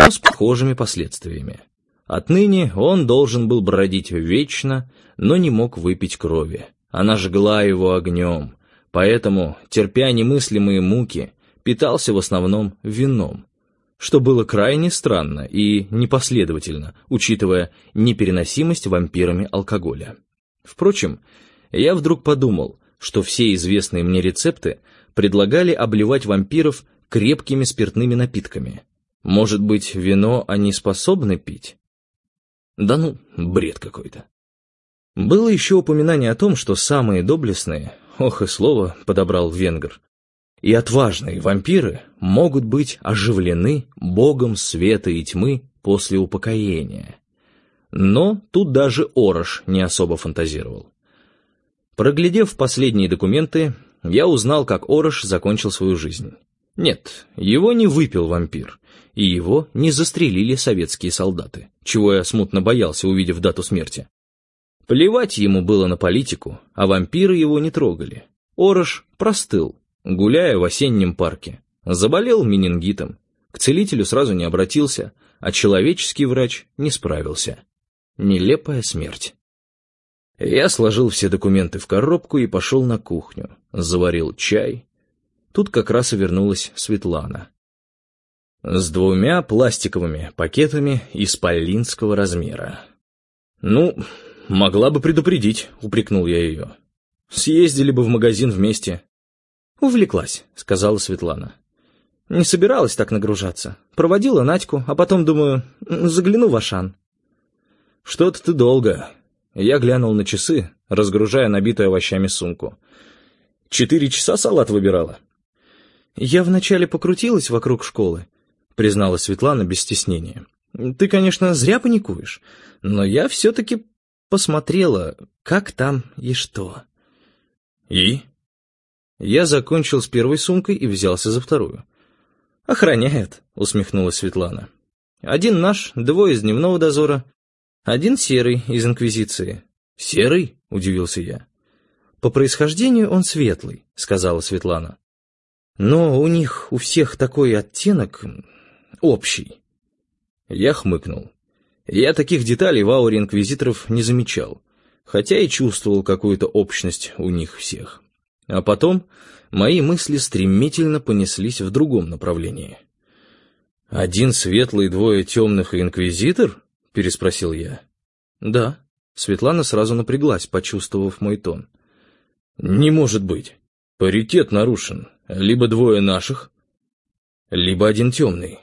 но с похожими последствиями. Отныне он должен был бродить вечно, но не мог выпить крови. Она жгла его огнем, поэтому, терпя немыслимые муки, питался в основном вином, что было крайне странно и непоследовательно, учитывая непереносимость вампирами алкоголя. Впрочем, я вдруг подумал, что все известные мне рецепты предлагали обливать вампиров крепкими спиртными напитками. Может быть, вино они способны пить? Да ну, бред какой-то. Было еще упоминание о том, что самые доблестные, ох и слово подобрал венгр, и отважные вампиры могут быть оживлены богом света и тьмы после упокоения. Но тут даже Орош не особо фантазировал. Проглядев последние документы, я узнал, как Орош закончил свою жизнь. Нет, его не выпил вампир, и его не застрелили советские солдаты, чего я смутно боялся, увидев дату смерти. Плевать ему было на политику, а вампиры его не трогали. Орош простыл, гуляя в осеннем парке, заболел менингитом, к целителю сразу не обратился, а человеческий врач не справился. Нелепая смерть. Я сложил все документы в коробку и пошел на кухню, заварил чай. Тут как раз и вернулась Светлана. С 2 пластиковыми пакетами исполинского размера. «Ну, могла бы предупредить», — упрекнул я ее. «Съездили бы в магазин вместе». «Увлеклась», — сказала Светлана. «Не собиралась так нагружаться. Проводила Надьку, а потом, думаю, загляну в Ашан». «Что-то ты долго». Я глянул на часы, разгружая набитую овощами сумку. 4 часа салат выбирала. «Я вначале покрутилась вокруг школы», — признала Светлана без стеснения. «Ты, конечно, зря паникуешь, но я все-таки посмотрела, как там и что». «И?» Я закончил с первой сумкой и взялся за вторую. «Охраняют», — усмехнулась Светлана. «Один наш, 2 из дневного дозора, 1 серый из Инквизиции». «Серый?» — удивился я. «По происхождению он светлый», — сказала Светлана. «Но у них у всех такой оттенок общий». Я хмыкнул. Я таких деталей в ауре инквизиторов не замечал, хотя и чувствовал какую-то общность у них всех. А потом мои мысли стремительно понеслись в другом направлении. «1 светлый, 2 темных и инквизитор?» — переспросил я. «Да». Светлана сразу напряглась, почувствовав мой тон. «Не может быть. Паритет нарушен. Либо 2 наших, либо 1 темный».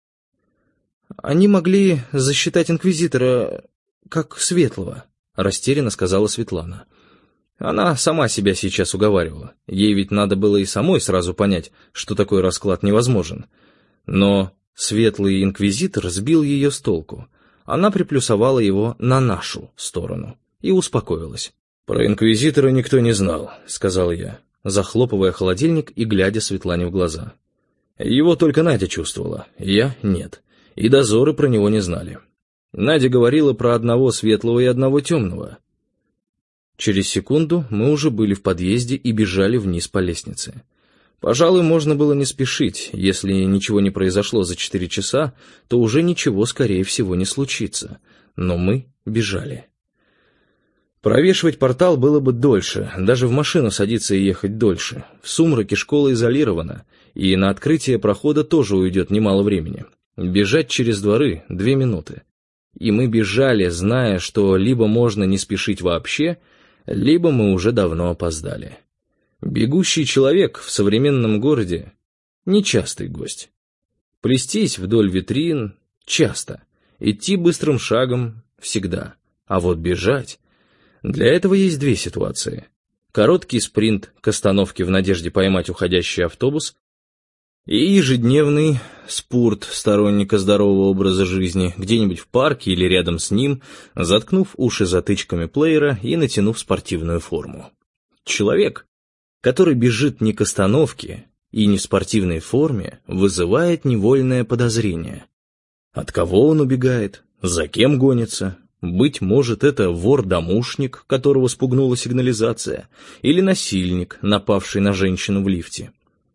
«Они могли засчитать инквизитора как светлого», — растерянно сказала Светлана. Она сама себя сейчас уговаривала. Ей ведь надо было и самой сразу понять, что такой расклад невозможен. Но светлый инквизитор сбил ее с толку. Она приплюсовала его на нашу сторону и успокоилась. «Про инквизитора никто не знал», — сказал я, захлопывая холодильник и глядя Светлане в глаза. «Его только Надя чувствовала, я — нет, и дозоры про него не знали. Надя говорила про 1 светлого и 1 темного». Через секунду мы уже были в подъезде и бежали вниз по лестнице. Пожалуй, можно было не спешить. Если ничего не произошло за 4 часа, то уже ничего, скорее всего, не случится. Но мы бежали. Провешивать портал было бы дольше, даже в машину садиться и ехать дольше. В сумраке школа изолирована, и на открытие прохода тоже уйдет немало времени. Бежать через дворы — 2 минуты. И мы бежали, зная, что либо можно не спешить вообще, либо мы уже давно опоздали. Бегущий человек в современном городе — нечастый гость. Плестись вдоль витрин — часто, идти быстрым шагом — всегда, а вот бежать — для этого есть 2 ситуации. Короткий спринт к остановке в надежде поймать уходящий автобус и ежедневный спорт сторонника здорового образа жизни где-нибудь в парке или рядом с ним, заткнув уши затычками плеера и натянув спортивную форму. Человек, который бежит не к остановке и не в спортивной форме, вызывает невольное подозрение. От кого он убегает? За кем гонится? Быть может, это вор-домушник, которого спугнула сигнализация, или насильник, напавший на женщину в лифте.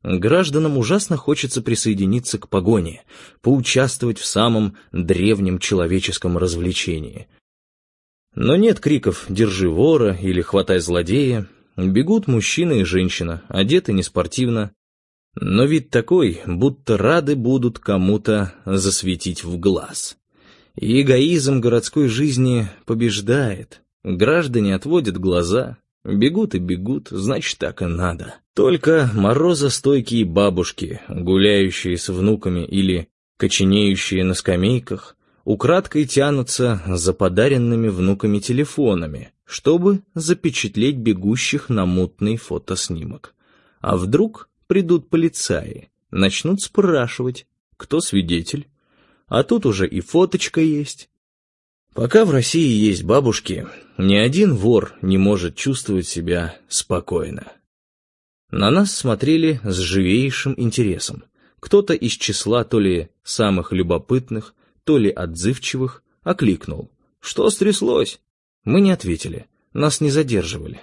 Гражданам ужасно хочется присоединиться к погоне, поучаствовать в самом древнем человеческом развлечении. Но нет криков «держи вора» или «хватай злодея». Бегут мужчина и женщина, одеты неспортивно, но вид такой, будто рады будут кому-то засветить в глаз. И эгоизм городской жизни побеждает. Граждане отводят глаза, бегут и бегут, значит, так и надо. Только морозостойкие бабушки, гуляющие с внуками или коченеющие на скамейках, украдкой тянутся за подаренными внуками телефонами, чтобы запечатлеть бегущих на мутный фотоснимок. А вдруг придут полицаи, начнут спрашивать, кто свидетель. А тут уже и фоточка есть. Пока в России есть бабушки, ни один вор не может чувствовать себя спокойно. На нас смотрели с живейшим интересом. Кто-то из числа то ли самых любопытных, то ли отзывчивых окликнул: «Что стряслось?» Мы не ответили, нас не задерживали.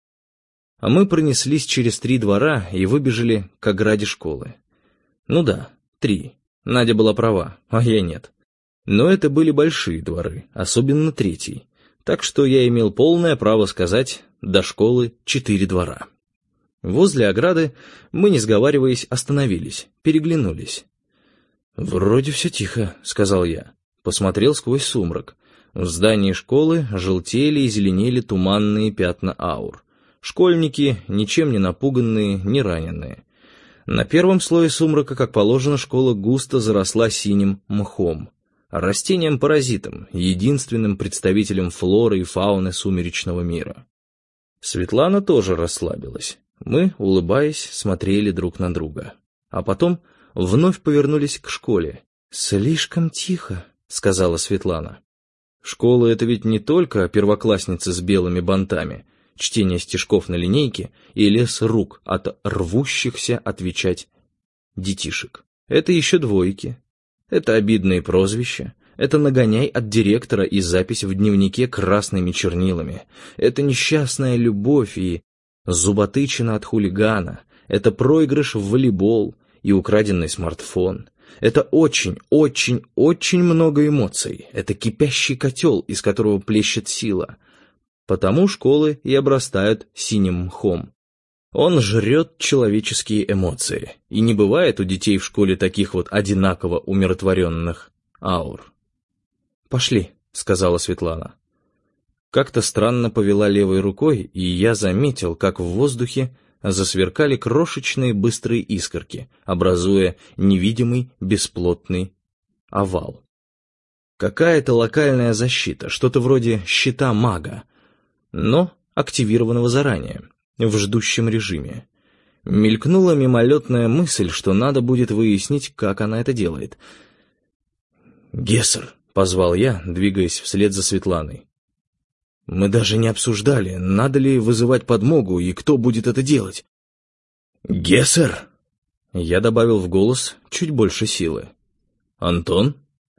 А мы пронеслись через 3 двора и выбежали к ограде школы. Ну да, 3. Надя была права, а я нет. Но это были большие дворы, особенно 3-й. Так что я имел полное право сказать: до школы 4 двора. Возле ограды мы, не сговариваясь, остановились, переглянулись. «Вроде все тихо», — сказал я. Посмотрел сквозь сумрак. В здании школы желтели и зеленели туманные пятна аур. Школьники, ничем не напуганные, не раненые. На первом слое сумрака, как положено, школа густо заросла синим мхом, растением-паразитом, единственным представителем флоры и фауны сумеречного мира. Светлана тоже расслабилась. Мы, улыбаясь, смотрели друг на друга. А потом вновь повернулись к школе. «Слишком тихо», — сказала Светлана. «Школа — это ведь не только первоклассницы с белыми бантами, чтение стишков на линейке и лес рук от рвущихся отвечать детишек. Это еще двойки. Это обидные прозвища. Это нагоняй от директора и запись в дневнике красными чернилами. Это несчастная любовь и зуботычина от хулигана. Это проигрыш в волейбол и украденный смартфон. Это очень, очень, очень много эмоций. Это кипящий котел, из которого плещет сила. Потому школы и обрастают синим мхом. Он жрет человеческие эмоции. И не бывает у детей в школе таких вот одинаково умиротворенных аур. «Пошли», — сказала Светлана. Как-то странно повела левой рукой, и я заметил, как в воздухе засверкали крошечные быстрые искорки, образуя невидимый бесплотный овал. Какая-то локальная защита, что-то вроде щита мага, но активированного заранее, в ждущем режиме. Мелькнула мимолетная мысль, что надо будет выяснить, как она это делает. «Гессер», — позвал я, двигаясь вслед за Светланой. «Мы даже не обсуждали, надо ли вызывать подмогу и кто будет это делать». «Гессер!» Я добавил в голос чуть больше силы. «Антон?»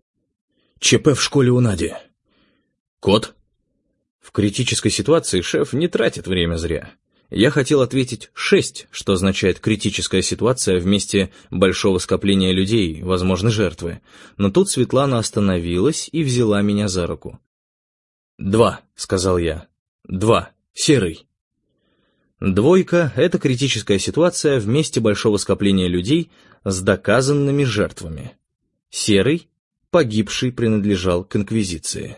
«ЧП в школе у Нади». «Кот?» В критической ситуации шеф не тратит время зря. Я хотел ответить 6, что означает критическая ситуация в месте большого скопления людей, возможно, жертвы. Но тут Светлана остановилась и взяла меня за руку. 2, сказал я. 2, серый. 2 — это критическая ситуация в месте большого скопления людей с доказанными жертвами. Серый, погибший, принадлежал к инквизиции.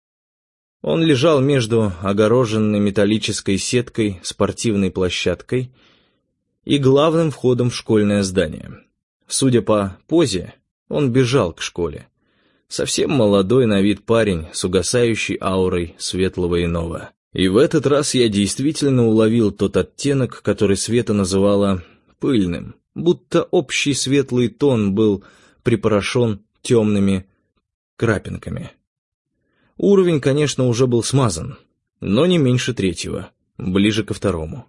Он лежал между огороженной металлической сеткой, спортивной площадкой и главным входом в школьное здание. Судя по позе, он бежал к школе. Совсем молодой на вид парень с угасающей аурой светлого иного. И в этот раз я действительно уловил тот оттенок, который Света называла пыльным, будто общий светлый тон был припорошен темными крапинками. Уровень, конечно, уже был смазан, но не меньше 3-го, ближе ко 2-му.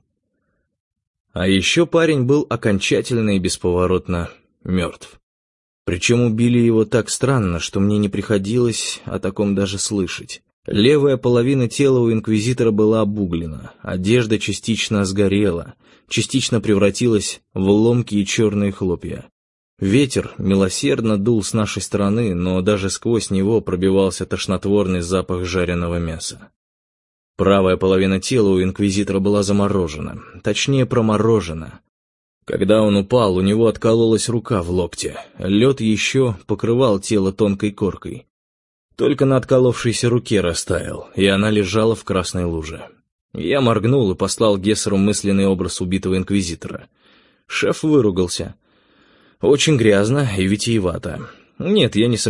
А еще парень был окончательно и бесповоротно мертв. Причем убили его так странно, что мне не приходилось о таком даже слышать. Левая половина тела у инквизитора была обуглена, одежда частично сгорела, частично превратилась в ломкие черные хлопья. Ветер милосердно дул с нашей стороны, но даже сквозь него пробивался тошнотворный запах жареного мяса. Правая половина тела у инквизитора была заморожена, точнее проморожена. Когда он упал, у него откололась рука в локте, лед еще покрывал тело тонкой коркой. Только на отколовшейся руке растаял, и она лежала в красной луже. Я моргнул и послал Гессеру мысленный образ убитого инквизитора. Шеф выругался. Очень грязно и витиевато. Нет, я не сомневаюсь.